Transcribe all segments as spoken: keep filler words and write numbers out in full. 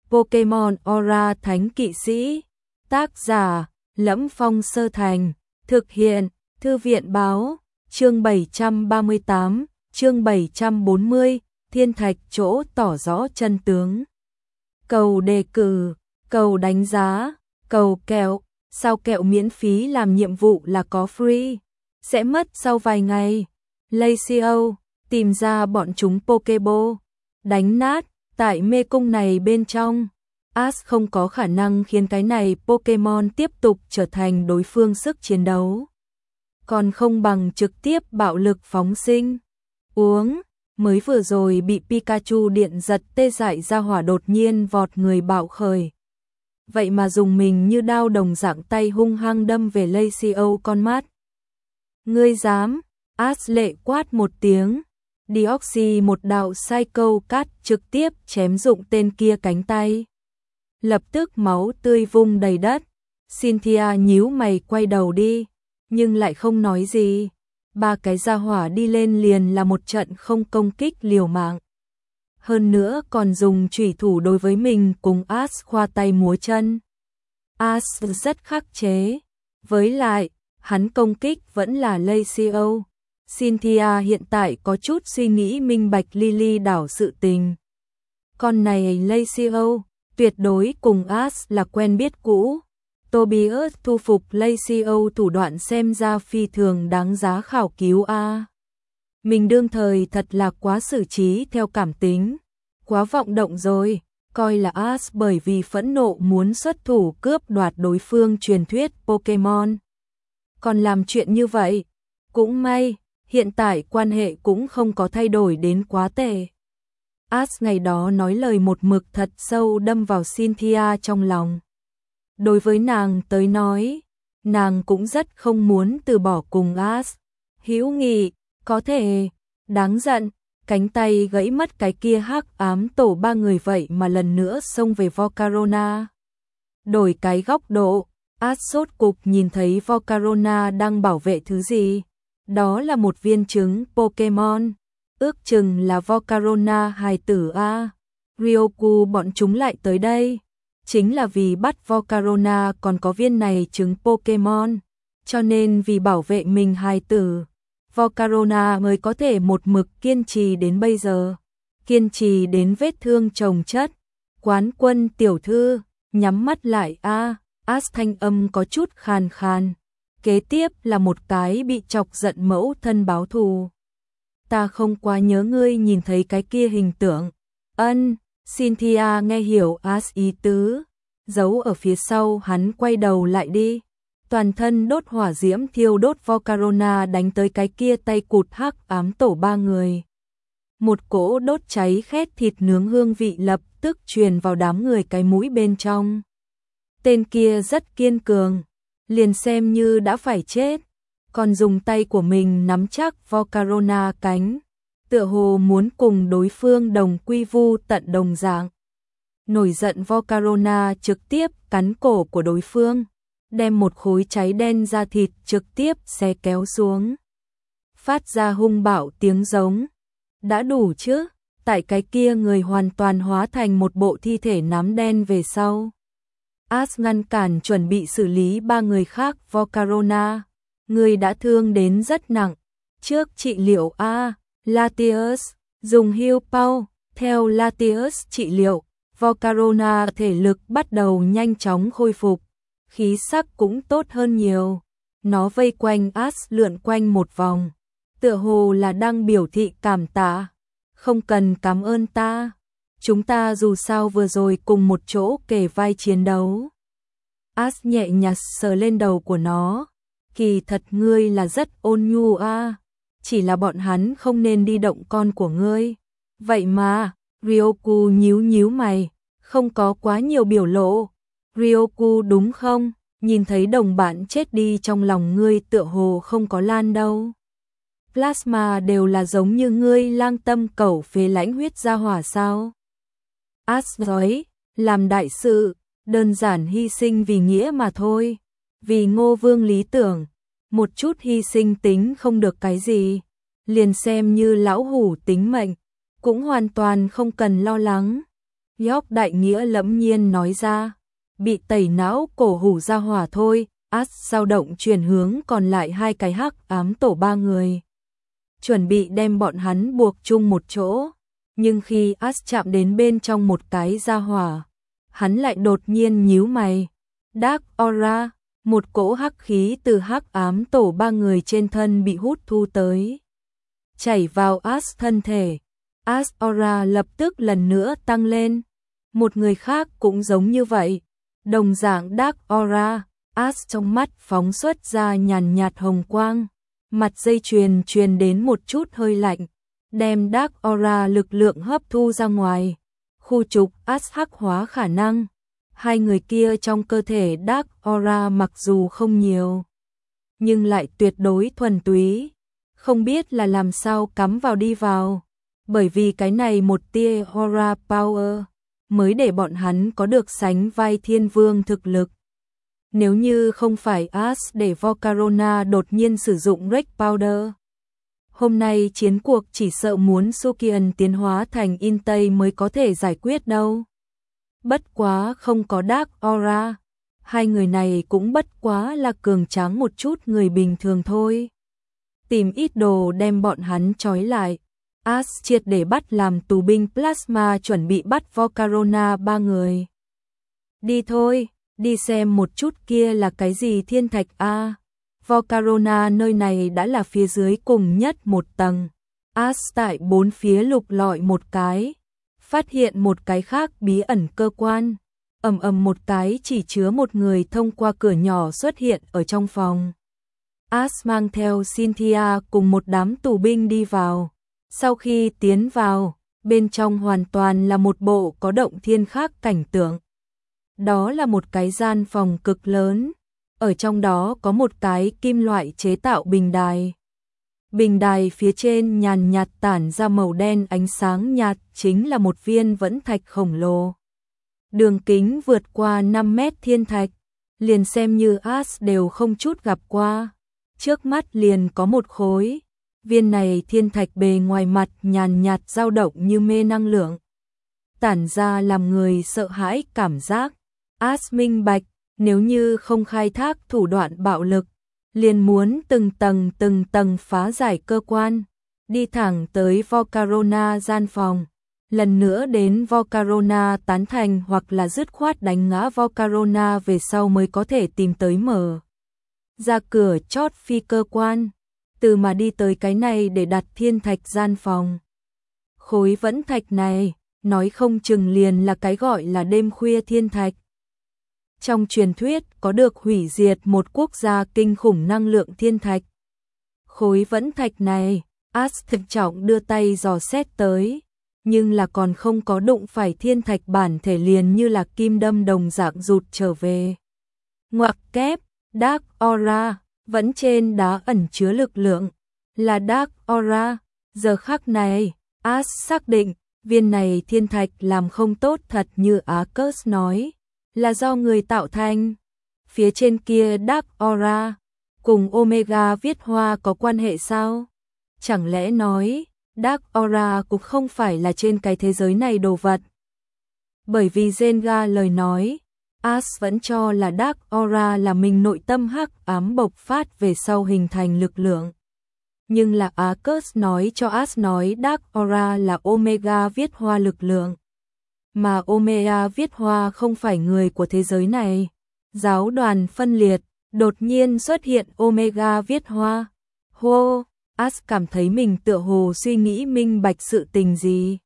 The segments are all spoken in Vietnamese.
Pokemon Aura Thánh Kỵ Sĩ. Tác giả: Lẫm Phong Sơ Thành. Thực hiện: Thư viện Báo. Chương bảy trăm ba mươi tám, chương bảy trăm bốn mươi, Thiên Thạch chỗ tỏ rõ chân tướng. Cầu đề cử, cầu đánh giá, cầu kẹo, sao kẹo miễn phí làm nhiệm vụ là có free, sẽ mất sau vài ngày. Lacio, tìm ra bọn chúng Pokéball, đánh nát, tại mê cung này bên trong. Ash không có khả năng khiến cái này Pokemon tiếp tục trở thành đối phương sức chiến đấu. Còn không bằng trực tiếp bạo lực phóng sinh. Uống, mới vừa rồi bị Pikachu điện giật tê dại ra hỏa đột nhiên vọt người bạo khởi. Vậy mà dùng mình như đao đồng dạng tay hung hăng đâm về Lacio con mắt. Ngươi dám? Ash lệ quát một tiếng. Deoxy một đạo Psycho Cut trực tiếp chém dụng tên kia cánh tay. Lập tức máu tươi vung đầy đất. Cynthia nhíu mày quay đầu đi, nhưng lại không nói gì. Ba cái gia hỏa đi lên liền là một trận không công kích liều mạng. Hơn nữa còn dùng chủy thủ đối với mình cùng Ash khoa tay múa chân. Ash rất khắc chế. Với lại, hắn công kích vẫn là Lacio. Cynthia hiện tại có chút suy nghĩ minh bạch Lily đảo sự tình. Con này Lacio, tuyệt đối cùng Ash là quen biết cũ. Tobias thu phục Lacio thủ đoạn xem ra phi thường đáng giá khảo cứu a. À. Mình đương thời thật là quá xử trí theo cảm tính, quá vọng động rồi, coi là Ash bởi vì phẫn nộ muốn xuất thủ cướp đoạt đối phương truyền thuyết Pokemon. Còn làm chuyện như vậy, cũng may, hiện tại quan hệ cũng không có thay đổi đến quá tệ. Ash ngày đó nói lời một mực thật sâu đâm vào Cynthia trong lòng. Đối với nàng tới nói, nàng cũng rất không muốn từ bỏ cùng Ash. Hữu nghị, có thể, đáng giận, cánh tay gãy mất cái kia hắc ám tổ ba người vậy mà lần nữa xông về Volcarona. Đổi cái góc độ, Ash sốt cục nhìn thấy Volcarona đang bảo vệ thứ gì. Đó là một viên trứng Pokemon, ước chừng là Volcarona hài tử a. Ryoku bọn chúng lại tới đây, chính là vì bắt Volcarona còn có viên này trứng Pokemon, cho nên vì bảo vệ mình hài tử, Volcarona mới có thể một mực kiên trì đến bây giờ, kiên trì đến vết thương chồng chất. Quán quân tiểu thư, nhắm mắt lại a. Ash thanh âm có chút khàn khàn. Kế tiếp là một cái bị chọc giận mẫu thân báo thù. Ta không quá nhớ ngươi nhìn thấy cái kia hình tượng. Ân, Cynthia nghe hiểu Ash ý tứ, giấu ở phía sau hắn quay đầu lại đi. Toàn thân đốt hỏa diễm thiêu đốt Volcarona đánh tới cái kia tay cụt hắc ám tổ ba người. Một cỗ đốt cháy khét thịt nướng hương vị lập tức truyền vào đám người cái mũi bên trong. Tên kia rất kiên cường, liền xem như đã phải chết, còn dùng tay của mình nắm chắc Volcarona cánh, tựa hồ muốn cùng đối phương đồng quy vu tận đồng dạng. Nổi giận Volcarona trực tiếp cắn cổ của đối phương, đem một khối cháy đen da thịt trực tiếp xé kéo xuống. Phát ra hung bạo tiếng giống. Đã đủ chứ, tại cái kia người hoàn toàn hóa thành một bộ thi thể nám đen về sau. Ash ngăn cản chuẩn bị xử lý ba người khác Volcarona. Người đã thương đến rất nặng. Trước trị liệu A, Latios, dùng heal power, theo Latios trị liệu, Volcarona thể lực bắt đầu nhanh chóng khôi phục, khí sắc cũng tốt hơn nhiều. Nó vây quanh Ash lượn quanh một vòng, tựa hồ là đang biểu thị cảm tạ. Không cần cảm ơn ta, chúng ta dù sao vừa rồi cùng một chỗ kề vai chiến đấu. Ash nhẹ nhàng sờ lên đầu của nó. Kỳ thật ngươi là rất ôn nhu a, chỉ là bọn hắn không nên đi động con của ngươi. Vậy mà, Ryoku nhíu nhíu mày, không có quá nhiều biểu lộ. Ryoku đúng không? Nhìn thấy đồng bạn chết đi trong lòng ngươi tựa hồ không có lan đâu. Plasma đều là giống như ngươi lang tâm cẩu phế lãnh huyết gia hỏa sao? Ash nói, làm đại sự, đơn giản hy sinh vì nghĩa mà thôi. Vì Ngô Vương lý tưởng, một chút hy sinh tính không được cái gì, liền xem như lão hủ tính mệnh, cũng hoàn toàn không cần lo lắng. York đại nghĩa lẫm nhiên nói ra. Bị tẩy não cổ hủ ra hỏa thôi. As dao động chuyển hướng còn lại hai cái hắc ám tổ ba người. Chuẩn bị đem bọn hắn buộc chung một chỗ. Nhưng khi As chạm đến bên trong một cái ra hỏa, hắn lại đột nhiên nhíu mày. Dark Aura, một cỗ hắc khí từ hắc ám tổ ba người trên thân bị hút thu tới. Chảy vào As thân thể. As Aura lập tức lần nữa tăng lên. Một người khác cũng giống như vậy. Đồng dạng Dark Aura, As trong mắt phóng xuất ra nhàn nhạt hồng quang. Mặt dây chuyền truyền đến một chút hơi lạnh. Đem Dark Aura lực lượng hấp thu ra ngoài. Khu trục As hắc hóa khả năng. Hai người kia trong cơ thể Dark Aura mặc dù không nhiều, nhưng lại tuyệt đối thuần túy. Không biết là làm sao cắm vào đi vào. Bởi vì cái này một tia Aura Power mới để bọn hắn có được sánh vai thiên vương thực lực. Nếu như không phải As để Volcarona đột nhiên sử dụng Red Powder, hôm nay chiến cuộc chỉ sợ muốn Sukian tiến hóa thành Intei mới có thể giải quyết đâu. Bất quá không có Dark Aura, hai người này cũng bất quá là cường tráng một chút người bình thường thôi. Tìm ít đồ đem bọn hắn trói lại. As triệt để bắt làm tù binh Plasma chuẩn bị bắt Volcarona ba người. Đi thôi, đi xem một chút kia là cái gì thiên thạch a. Volcarona nơi này đã là phía dưới cùng nhất một tầng. As tại bốn phía lục lọi một cái, phát hiện một cái khác bí ẩn cơ quan. Ầm ầm một cái chỉ chứa một người thông qua cửa nhỏ xuất hiện ở trong phòng. As mang theo Cynthia cùng một đám tù binh đi vào. Sau khi tiến vào, bên trong hoàn toàn là một bộ có động thiên khác cảnh tượng. Đó là một cái gian phòng cực lớn. Ở trong đó có một cái kim loại chế tạo bình đài. Bình đài phía trên nhàn nhạt tản ra màu đen ánh sáng nhạt, chính là một viên vẫn thạch khổng lồ. Đường kính vượt qua năm mét thiên thạch, liền xem như As đều không chút gặp qua. Trước mắt liền có một khối. Viên này thiên thạch bề ngoài mặt nhàn nhạt dao động như mê năng lượng, tản ra làm người sợ hãi cảm giác. As minh bạch, nếu như không khai thác thủ đoạn bạo lực, liền muốn từng tầng từng tầng phá giải cơ quan, đi thẳng tới Volcarona gian phòng. Lần nữa đến Volcarona tán thành hoặc là dứt khoát đánh ngã Volcarona về sau mới có thể tìm tới mở ra cửa chót phi cơ quan. Từ mà đi tới cái này để đặt thiên thạch gian phòng. Khối vẫn thạch này, nói không chừng liền là cái gọi là đêm khuya thiên thạch. Trong truyền thuyết có được hủy diệt một quốc gia kinh khủng năng lượng thiên thạch. Khối vẫn thạch này, As thực trọng đưa tay dò xét tới, nhưng là còn không có đụng phải thiên thạch bản thể liền như là kim đâm đồng dạng rụt trở về. Ngoặc kép, Dark Aura. Vẫn trên đá ẩn chứa lực lượng, là Dark Aura. Giờ khắc này, As xác định, viên này thiên thạch làm không tốt thật như Arcus nói, là do người tạo thành. Phía trên kia Dark Aura, cùng Omega viết hoa có quan hệ sao? Chẳng lẽ nói, Dark Aura cũng không phải là trên cái thế giới này đồ vật? Bởi vì Zenga lời nói, As vẫn cho là Dark Aura là mình nội tâm hắc ám bộc phát về sau hình thành lực lượng. Nhưng là Arcus nói cho As nói Dark Aura là Omega viết hoa lực lượng. Mà Omega viết hoa không phải người của thế giới này. Giáo đoàn phân liệt, đột nhiên xuất hiện Omega viết hoa. Hô, As cảm thấy mình tựa hồ suy nghĩ minh bạch sự tình gì.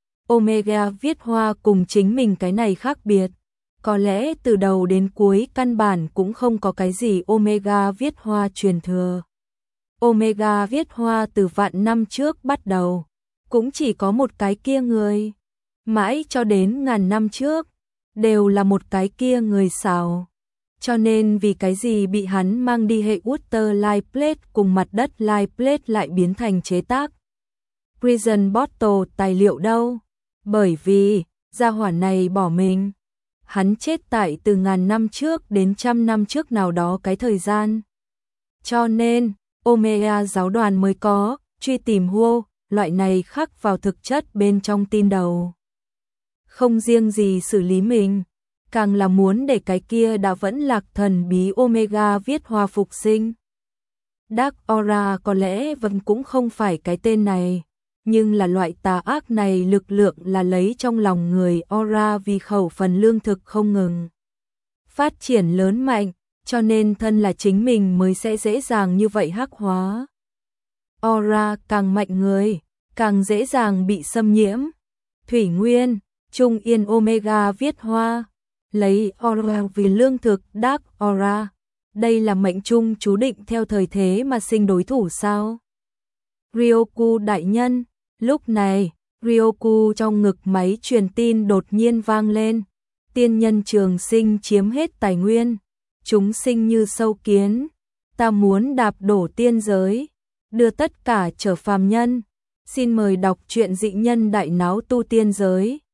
Omega viết hoa cùng chính mình cái này khác biệt. Có lẽ từ đầu đến cuối căn bản cũng không có cái gì Omega viết hoa truyền thừa. Omega viết hoa từ vạn năm trước bắt đầu, cũng chỉ có một cái kia người. Mãi cho đến ngàn năm trước, đều là một cái kia người xảo. Cho nên vì cái gì bị hắn mang đi hệ Water Light Plate cùng mặt đất Light Plate lại biến thành chế tác Prison Bottle tài liệu đâu? Bởi vì, gia hỏa này bỏ mình. Hắn chết tại từ ngàn năm trước đến trăm năm trước nào đó cái thời gian. Cho nên, Omega giáo đoàn mới có, truy tìm Huo, loại này khắc vào thực chất bên trong tin đầu. không riêng gì xử lý mình, càng là muốn để cái kia đã vẫn lạc thần bí Omega viết hoa phục sinh. Dark Aura có lẽ vẫn cũng không phải cái tên này, nhưng là loại tà ác này lực lượng là lấy trong lòng người Aura vì khẩu phần lương thực không ngừng phát triển lớn mạnh, cho nên thân là chính mình mới sẽ dễ dàng như vậy hắc hóa. Aura càng mạnh người, càng dễ dàng bị xâm nhiễm. Thủy Nguyên, Trung Yên Omega viết hoa, lấy Aura vì lương thực. Dark Aura, đây là mệnh trung chú định theo thời thế mà sinh đối thủ sao? Ryoku đại nhân, lúc này, Ryoku trong ngực máy truyền tin đột nhiên vang lên. Tiên nhân trường sinh chiếm hết tài nguyên, chúng sinh như sâu kiến, ta muốn đạp đổ tiên giới, đưa tất cả trở phàm nhân. Xin mời đọc truyện Dị Nhân Đại Náo Tu Tiên Giới.